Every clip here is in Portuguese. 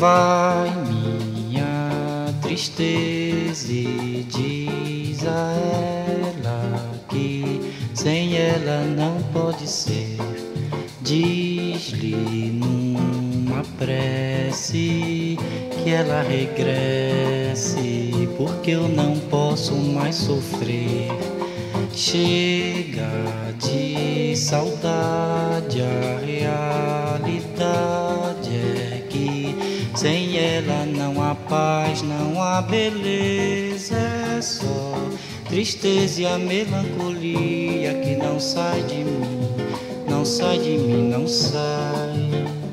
vai minha tristeza e diz a ela que sem ela não pode ser. Diz-lhe numa prece que ela regresse, porque eu não posso mais sofrer. Chega de saudade, a realidade é que sem ela não há paz, não há beleza, é só tristeza e a melancolia que não sai de mim, não sai de mim, não sai.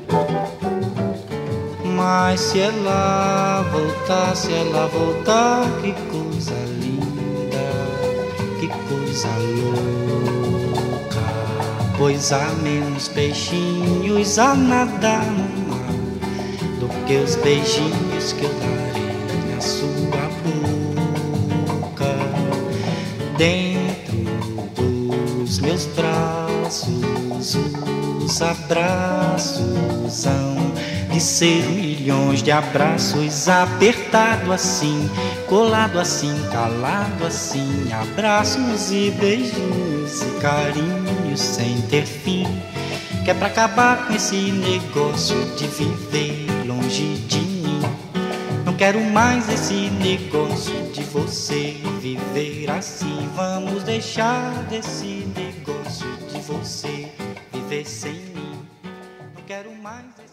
Mas se ela voltar, que coisa linda, que coisa louca. Pois há menos peixinhos a nadar no mar do que os beijinhos que eu darei na sua boca. Dentro dos meus braços, os abraços hão de ser milhões de abraços, apertado assim, colado assim, calado assim, abraços e beijinhos e carinhos sem ter fim, que é pra acabar com esse negócio de viver longe de mim. Não quero mais esse negócio de você viver assim. Vamos deixar desse negócio de você viver sem mim. Não quero mais